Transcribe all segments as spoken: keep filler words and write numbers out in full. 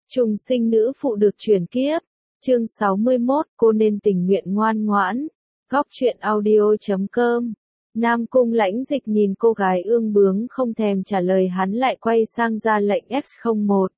Trùng sinh nữ phụ được chuyển kiếp. Chương sáu mươi mốt, cô nên tình nguyện ngoan ngoãn. Góc truyện audio chấm com. Nam Cung Lãnh Dịch nhìn cô gái ương bướng không thèm trả lời, hắn lại quay sang ra lệnh X không một.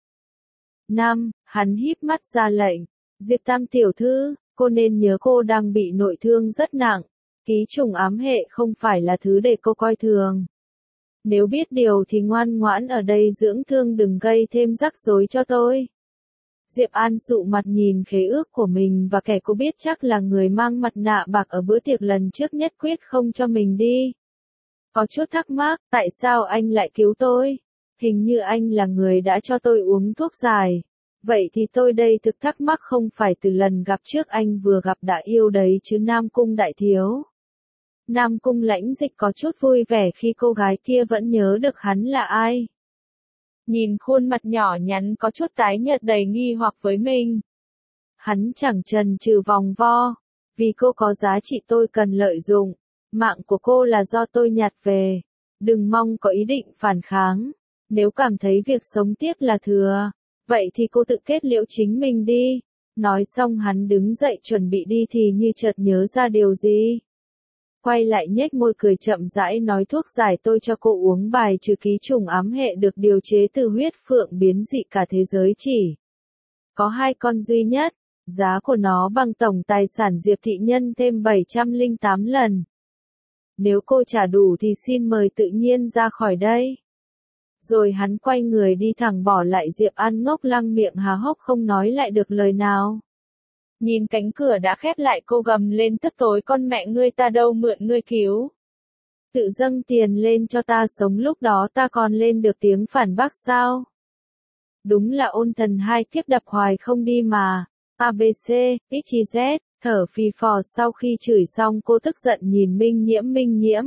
Năm, hắn híp mắt ra lệnh. Diệp Tam tiểu thư, cô nên nhớ cô đang bị nội thương rất nặng. Ký trùng ám hệ không phải là thứ để cô coi thường. Nếu biết điều thì ngoan ngoãn ở đây dưỡng thương, đừng gây thêm rắc rối cho tôi. Diệp An dụ mặt nhìn khế ước của mình và kẻ cô biết chắc là người mang mặt nạ bạc ở bữa tiệc lần trước nhất quyết không cho mình đi. Có chút thắc mắc, tại sao anh lại cứu tôi? Hình như anh là người đã cho tôi uống thuốc giải. Vậy thì tôi đây thực thắc mắc, không phải từ lần gặp trước anh vừa gặp đã yêu đấy chứ Nam Cung đại thiếu. Nam Cung Lãnh Dịch có chút vui vẻ khi cô gái kia vẫn nhớ được hắn là ai. Nhìn khuôn mặt nhỏ nhắn có chút tái nhợt đầy nghi hoặc với mình. Hắn chẳng chần chừ vòng vo. Vì cô có giá trị tôi cần lợi dụng. Mạng của cô là do tôi nhặt về. Đừng mong có ý định phản kháng. Nếu cảm thấy việc sống tiếp là thừa, vậy thì cô tự kết liễu chính mình đi. Nói xong hắn đứng dậy chuẩn bị đi thì như chợt nhớ ra điều gì. Quay lại nhếch môi cười chậm rãi nói, thuốc giải tôi cho cô uống bài trừ ký trùng ám hệ được điều chế từ huyết phượng biến dị cả thế giới chỉ có hai con duy nhất, giá của nó bằng tổng tài sản Diệp thị nhân thêm bảy trăm lẻ tám lần. Nếu cô trả đủ thì xin mời tự nhiên ra khỏi đây. Rồi hắn quay người đi thẳng, bỏ lại Diệp An ngốc lăng miệng há hốc không nói lại được lời nào. Nhìn cánh cửa đã khép lại, cô gầm lên tức tối, con mẹ ngươi, ta đâu mượn ngươi cứu. Tự dâng tiền lên cho ta sống, lúc đó ta còn lên được tiếng phản bác sao? Đúng là ôn thần hai kiếp đập hoài không đi mà. a bê xê, ích i dét, thở phì phò. Sau khi chửi xong cô tức giận nhìn Minh Nhiễm. Minh Nhiễm,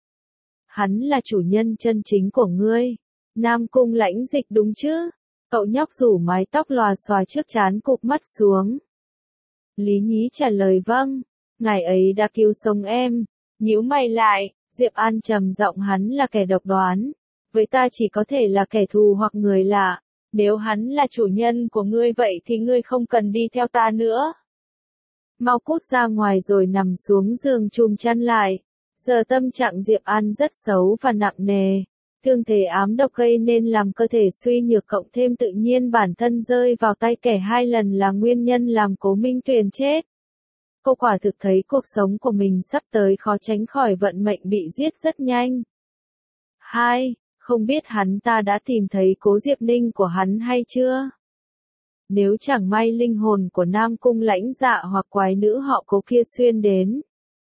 hắn là chủ nhân chân chính của ngươi. Nam Cung Lãnh Dịch, đúng chứ? Cậu nhóc rủ mái tóc lòa xòa trước trán cụp mắt xuống. Lý Nhí trả lời vâng, ngài ấy đã cứu sống em. Nhíu mày lại, Diệp An trầm giọng, hắn là kẻ độc đoán. Với ta chỉ có thể là kẻ thù hoặc người lạ. Nếu hắn là chủ nhân của ngươi vậy thì ngươi không cần đi theo ta nữa. Mau cút ra ngoài rồi nằm xuống giường chùm chăn lại. Giờ tâm trạng Diệp An rất xấu và nặng nề. Thương thế ám độc gây nên làm cơ thể suy nhược, cộng thêm tự nhiên bản thân rơi vào tay kẻ hai lần là nguyên nhân làm Cố Minh Tuyền chết. Cô quả thực thấy cuộc sống của mình sắp tới khó tránh khỏi vận mệnh bị giết rất nhanh. Hai, không biết hắn ta đã tìm thấy Cố Diệp Ninh của hắn hay chưa? Nếu chẳng may linh hồn của Nam Cung Lãnh Dạ hoặc quái nữ họ Cố kia xuyên đến,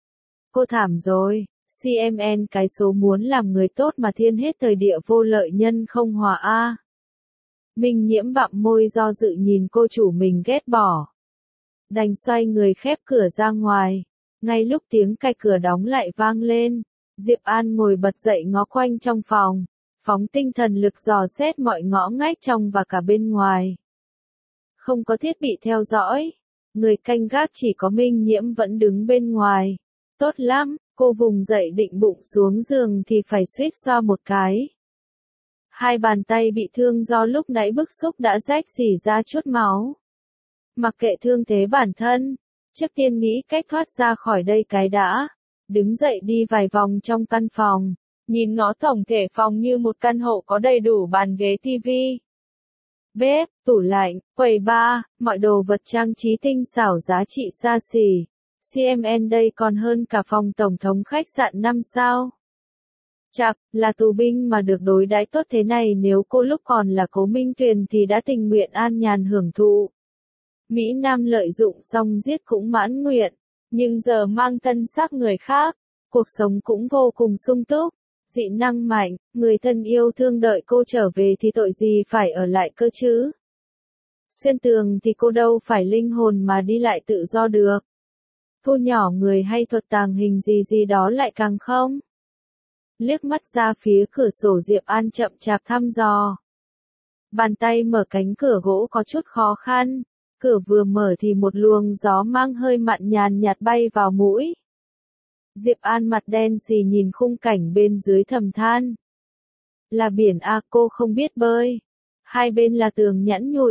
cô thảm rồi. xê em en cái số muốn làm người tốt mà thiên hết thời địa vô lợi nhân không hòa a. Minh Nhiễm bặm môi do dự nhìn cô chủ mình ghét bỏ. Đành xoay người khép cửa ra ngoài. Ngay lúc tiếng cạch cửa đóng lại vang lên, Diệp An ngồi bật dậy ngó quanh trong phòng, phóng tinh thần lực dò xét mọi ngõ ngách trong và cả bên ngoài. Không có thiết bị theo dõi, người canh gác chỉ có Minh Nhiễm vẫn đứng bên ngoài. Tốt lắm. Cô vùng dậy định bụng xuống giường thì phải suýt xoa một cái. Hai bàn tay bị thương do lúc nãy bức xúc đã rách rỉ ra chút máu. Mặc kệ thương thế bản thân, trước tiên nghĩ cách thoát ra khỏi đây cái đã. Đứng dậy đi vài vòng trong căn phòng, nhìn ngó tổng thể phòng như một căn hộ có đầy đủ bàn ghế tivi, bếp, tủ lạnh, quầy bar, mọi đồ vật trang trí tinh xảo giá trị xa xỉ. xê em en đây còn hơn cả phòng tổng thống khách sạn năm sao. Chạc, là tù binh mà được đối đãi tốt thế này, nếu cô lúc còn là Cố Minh Tuyền thì đã tình nguyện an nhàn hưởng thụ. Mỹ Nam lợi dụng xong giết cũng mãn nguyện, nhưng giờ mang thân xác người khác, cuộc sống cũng vô cùng sung túc, dị năng mạnh, người thân yêu thương đợi cô trở về thì tội gì phải ở lại cơ chứ. Xuyên tường thì cô đâu phải linh hồn mà đi lại tự do được. Thu nhỏ người hay thuật tàng hình gì gì đó lại càng không. Liếc mắt ra phía cửa sổ, Diệp An chậm chạp thăm dò. Bàn tay mở cánh cửa gỗ có chút khó khăn. Cửa vừa mở thì một luồng gió mang hơi mặn nhàn nhạt bay vào mũi. Diệp An mặt đen xì nhìn khung cảnh bên dưới thầm than. Là biển à, cô không biết bơi. Hai bên là tường nhẵn nhụi.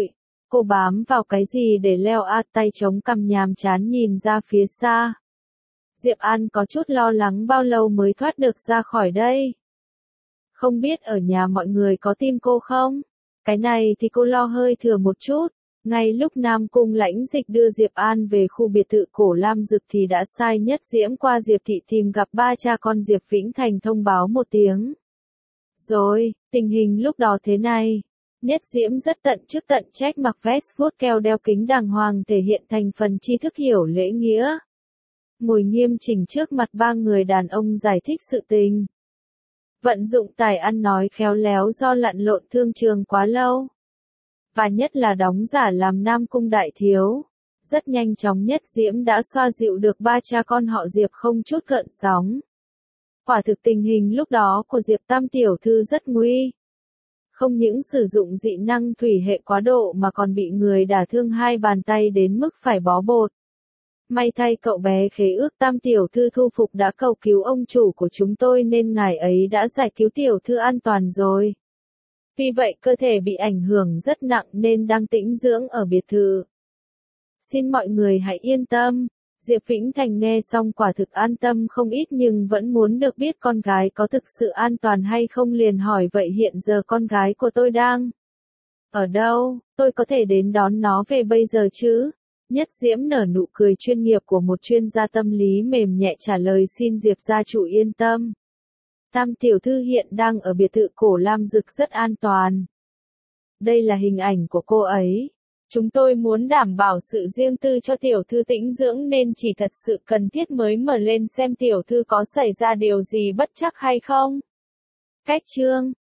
Cô bám vào cái gì để leo a tay chống cằm nhàm chán nhìn ra phía xa. Diệp An có chút lo lắng bao lâu mới thoát được ra khỏi đây. Không biết ở nhà mọi người có tin cô không? Cái này thì cô lo hơi thừa một chút. Ngay lúc Nam Cung Lãnh Dịch đưa Diệp An về khu biệt thự cổ Lam Dực thì đã sai Nhất Diễm qua Diệp Thị tìm gặp ba cha con Diệp Vĩnh Thành thông báo một tiếng. Rồi, tình hình lúc đó thế này. Nhất Diễm rất tận chức tận trách mặc vest vuốt keo đeo kính đàng hoàng thể hiện thành phần tri thức hiểu lễ nghĩa. Ngồi nghiêm chỉnh trước mặt ba người đàn ông giải thích sự tình. Vận dụng tài ăn nói khéo léo do lặn lộn thương trường quá lâu. Và nhất là đóng giả làm Nam Cung đại thiếu. Rất nhanh chóng Nhất Diễm đã xoa dịu được ba cha con họ Diệp không chút gợn sóng. Quả thực tình hình lúc đó của Diệp Tam tiểu thư rất nguy. Không những sử dụng dị năng thủy hệ quá độ mà còn bị người đả thương hai bàn tay đến mức phải bó bột. May thay cậu bé khế ước Tam tiểu thư thu phục đã cầu cứu ông chủ của chúng tôi nên ngài ấy đã giải cứu tiểu thư an toàn rồi. Vì vậy cơ thể bị ảnh hưởng rất nặng nên đang tĩnh dưỡng ở biệt thự. Xin mọi người hãy yên tâm. Diệp Vĩnh Thành nghe xong quả thực an tâm không ít nhưng vẫn muốn được biết con gái có thực sự an toàn hay không liền hỏi vậy hiện giờ con gái của tôi đang ở đâu, tôi có thể đến đón nó về bây giờ chứ? Nhất Diễm nở nụ cười chuyên nghiệp của một chuyên gia tâm lý mềm nhẹ trả lời xin Diệp gia chủ yên tâm. Tam tiểu thư hiện đang ở biệt thự cổ Lam Dực rất an toàn. Đây là hình ảnh của cô ấy. Chúng tôi muốn đảm bảo sự riêng tư cho tiểu thư tĩnh dưỡng nên chỉ thật sự cần thiết mới mở lên xem tiểu thư có xảy ra điều gì bất trắc hay không. Cách chương